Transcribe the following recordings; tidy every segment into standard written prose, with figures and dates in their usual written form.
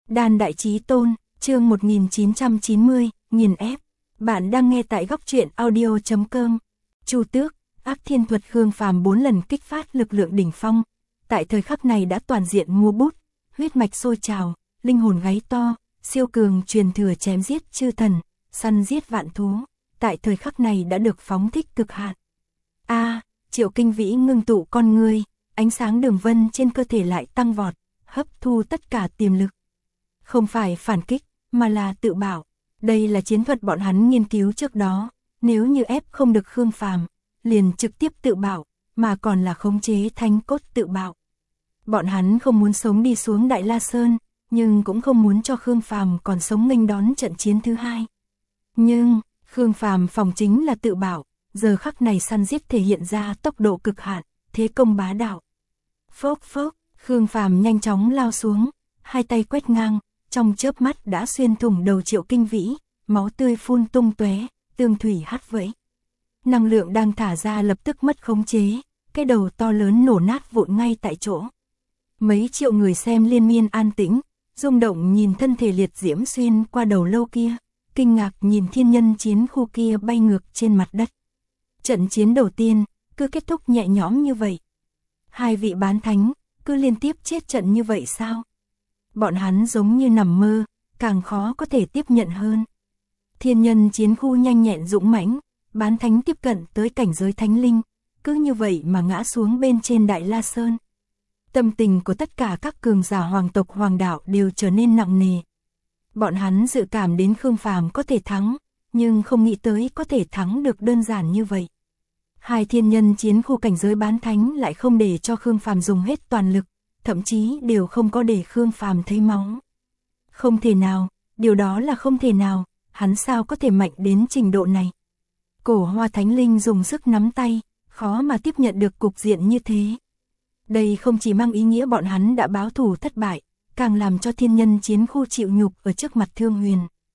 Đan Đại Chí Tôn, chương 1990, nghiền ép. Bạn đang nghe tại góc truyện audio.com. Chu Tước, Ác Thiên Thuật Khương Phàm 4 lần kích phát lực lượng đỉnh phong. Tại thời khắc này đã toàn diện mua bút, huyết mạch sôi trào, linh hồn gáy to, siêu cường truyền thừa chém giết chư thần, săn giết vạn thú. Tại thời khắc này đã được phóng thích cực hạn. Triệu Kinh Vĩ ngưng tụ con ngươi, ánh sáng đường vân trên cơ thể lại tăng vọt, hấp thu tất cả tiềm lực. Không phải phản kích, mà là tự bảo. Đây là chiến thuật bọn hắn nghiên cứu trước đó, nếu như ép không được Khương Phàm, liền trực tiếp tự bảo, mà còn là khống chế thánh cốt tự bảo. Bọn hắn không muốn sống đi xuống Đại La Sơn, nhưng cũng không muốn cho Khương Phàm còn sống nghênh đón trận chiến thứ hai. Nhưng, Khương Phàm phòng chính là tự bảo, giờ khắc này săn giết thể hiện ra tốc độ cực hạn, thế công bá đạo. Phốc phốc, Khương Phàm nhanh chóng lao xuống, hai tay quét ngang, trong chớp mắt đã xuyên thủng đầu Triệu Kinh Vĩ, máu tươi phun tung tóe, tương thủy hắt vẫy. Năng lượng đang thả ra lập tức mất khống chế, cái đầu to lớn nổ nát vụn ngay tại chỗ. Mấy triệu người xem liên miên an tĩnh, rung động nhìn thân thể liệt diễm xuyên qua đầu lâu kia, kinh ngạc nhìn thiên nhân chiến khu kia bay ngược trên mặt đất. Trận chiến đầu tiên, cứ kết thúc nhẹ nhõm như vậy. Hai vị bán thánh, cứ liên tiếp chết trận như vậy sao? Bọn hắn giống như nằm mơ, càng khó có thể tiếp nhận hơn. Thiên nhân chiến khu nhanh nhẹn dũng mãnh, bán thánh tiếp cận tới cảnh giới thánh linh, cứ như vậy mà ngã xuống bên trên Đại La Sơn. Tâm tình của tất cả các cường giả hoàng tộc hoàng đạo đều trở nên nặng nề. Bọn hắn dự cảm đến Khương Phàm có thể thắng, nhưng không nghĩ tới có thể thắng được đơn giản như vậy. Hai thiên nhân chiến khu cảnh giới bán thánh lại không để cho Khương Phàm dùng hết toàn lực, thậm chí đều không có để Khương Phàm thấy máu. Không thể nào, điều đó là không thể nào, hắn sao có thể mạnh đến trình độ này. Cổ Hoa Thánh Linh dùng sức nắm tay, khó mà tiếp nhận được cục diện như thế. Đây không chỉ mang ý nghĩa bọn hắn đã báo thù thất bại, càng làm cho thiên nhân chiến khu chịu nhục ở trước mặt Thương Huyền.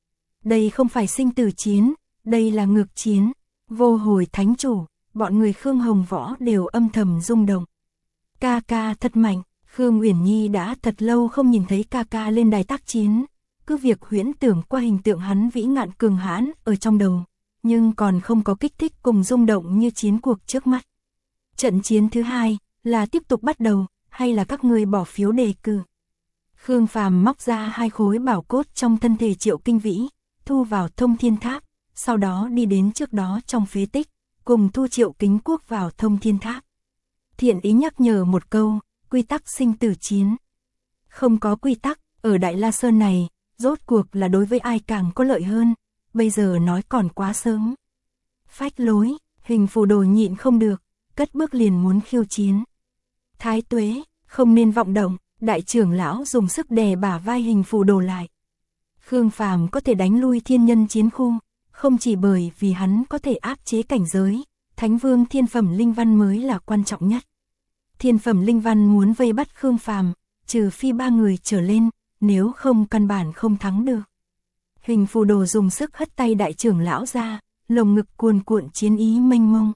Đây không phải sinh tử chiến, đây là ngược chiến. Vô Hồi Thánh Chủ, bọn người Khương Hồng Võ đều âm thầm rung động. Ca ca thật mạnh, Khương Uyển Nhi đã thật lâu không nhìn thấy ca ca lên đài tác chiến, cứ việc huyễn tưởng qua hình tượng hắn vĩ ngạn cường hãn ở trong đầu, nhưng còn không có kích thích cùng rung động như chiến cuộc trước mắt. Trận chiến thứ hai là tiếp tục bắt đầu, hay là các người bỏ phiếu đề cử? Khương Phàm móc ra hai khối bảo cốt trong thân thể Triệu Kinh Vĩ, thu vào Thông Thiên Tháp, sau đó đi đến trước đó trong phế tích, cùng thu Triệu Kính Quốc vào Thông Thiên Tháp. Thiện ý nhắc nhở một câu, quy tắc sinh tử chiến. Không có quy tắc, ở Đại La Sơn này, rốt cuộc là đối với ai càng có lợi hơn, bây giờ nói còn quá sớm. Phách lối, Hình Phù Đồ nhịn không được, cất bước liền muốn khiêu chiến. Thái Tuế, không nên vọng động, đại trưởng lão dùng sức đè bả vai Hình Phù Đồ lại. Khương Phàm có thể đánh lui thiên nhân chiến khu, không chỉ bởi vì hắn có thể áp chế cảnh giới, Thánh Vương Thiên Phẩm Linh Văn mới là quan trọng nhất. Thiên Phẩm Linh Văn muốn vây bắt Khương Phàm, trừ phi 3 người trở lên, nếu không căn bản không thắng được. Hình Phù Đồ dùng sức hất tay đại trưởng lão ra, lồng ngực cuồn cuộn chiến ý mênh mông.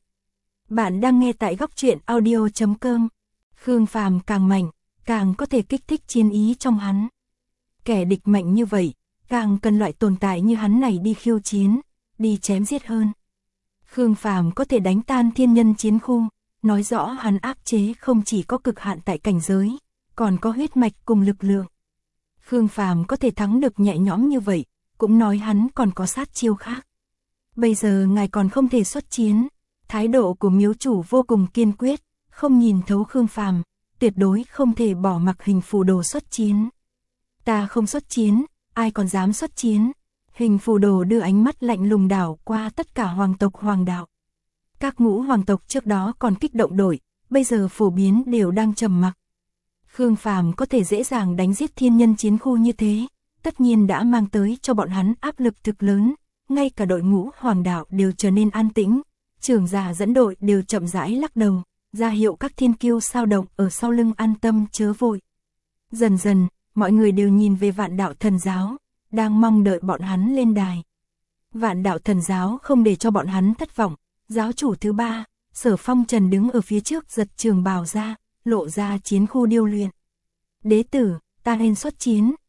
Bạn đang nghe tại góc truyện audio.com. Khương Phàm càng mạnh, càng có thể kích thích chiến ý trong hắn. Kẻ địch mạnh như vậy, càng cần loại tồn tại như hắn này đi khiêu chiến, đi chém giết hơn. Khương Phàm có thể đánh tan thiên nhân chiến khu, nói rõ hắn áp chế không chỉ có cực hạn tại cảnh giới, còn có huyết mạch cùng lực lượng. Khương Phàm có thể thắng được nhẹ nhõm như vậy, cũng nói hắn còn có sát chiêu khác. Bây giờ ngài còn không thể xuất chiến, thái độ của miếu chủ vô cùng kiên quyết, không nhìn thấu Khương Phàm, tuyệt đối không thể bỏ mặc Hình Phù Đồ xuất chiến. Ta không xuất chiến, ai còn dám xuất chiến? Hình Phù Đồ đưa ánh mắt lạnh lùng đảo qua tất cả hoàng tộc hoàng đạo. Các ngũ hoàng tộc trước đó còn kích động đổi, bây giờ phổ biến đều đang trầm mặc. Khương Phàm có thể dễ dàng đánh giết thiên nhân chiến khu như thế, tất nhiên đã mang tới cho bọn hắn áp lực thực lớn, ngay cả đội ngũ hoàng đạo đều trở nên an tĩnh, trưởng giả dẫn đội đều chậm rãi lắc đầu, ra hiệu các thiên kiêu sao động ở sau lưng an tâm chớ vội. Dần dần, mọi người đều nhìn về Vạn Đạo Thần Giáo, đang mong đợi bọn hắn lên đài. Vạn Đạo Thần Giáo không để cho bọn hắn thất vọng, giáo chủ thứ 3, Sở Phong Trần đứng ở phía trước giật trường bào ra, lộ ra chiến khu điêu luyện. Đế tử, ta nên xuất chiến,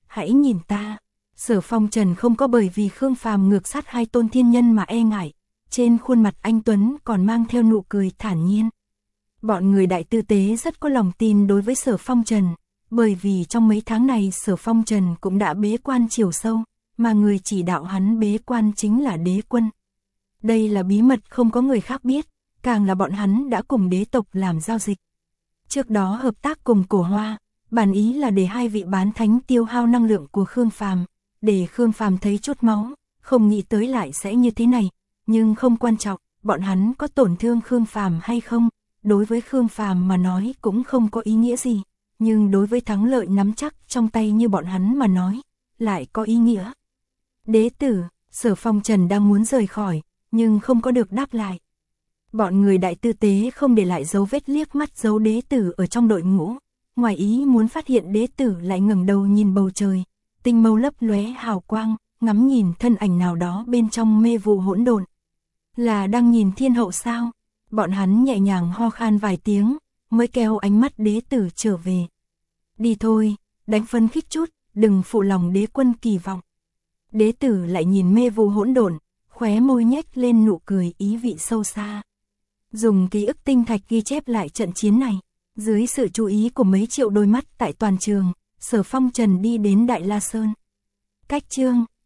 hãy nhìn ta. Sở Phong Trần không có bởi vì Khương Phàm ngược sát hai tôn thiên nhân mà e ngại, trên khuôn mặt anh Tuấn còn mang theo nụ cười thản nhiên. Bọn người Đại Tư Tế rất có lòng tin đối với Sở Phong Trần, bởi vì trong mấy tháng này Sở Phong Trần cũng đã bế quan chiều sâu, mà người chỉ đạo hắn bế quan chính là Đế Quân. Đây là bí mật không có người khác biết, càng là bọn hắn đã cùng đế tộc làm giao dịch. Trước đó hợp tác cùng Cổ Hoa, bản ý là để hai vị bán thánh tiêu hao năng lượng của Khương Phàm, để Khương Phàm thấy chút máu, không nghĩ tới lại sẽ như thế này, nhưng không quan trọng, bọn hắn có tổn thương Khương Phàm hay không, đối với Khương Phàm mà nói cũng không có ý nghĩa gì, nhưng đối với thắng lợi nắm chắc trong tay như bọn hắn mà nói, lại có ý nghĩa. Đế tử, Sở Phong Trần đang muốn rời khỏi, nhưng không có được đáp lại. Bọn người Đại Tư Tế không để lại dấu vết liếc mắt giấu đế tử ở trong đội ngũ, ngoài ý muốn phát hiện đế tử lại ngẩng đầu nhìn bầu trời, tinh mâu lấp lóe hào quang, ngắm nhìn thân ảnh nào đó bên trong mê vụ hỗn độn. Là đang nhìn thiên hậu sao? Bọn hắn nhẹ nhàng ho khan vài tiếng, mới kéo ánh mắt đế tử trở về. Đi thôi, đánh phấn khích chút, đừng phụ lòng đế quân kỳ vọng. Đế tử lại nhìn mê vụ hỗn độn, khóe môi nhếch lên nụ cười ý vị sâu xa. Dùng ký ức tinh thạch ghi chép lại trận chiến này, dưới sự chú ý của mấy triệu đôi mắt tại toàn trường, Sở Phong Trần đi đến Đại La Sơn. Cách chương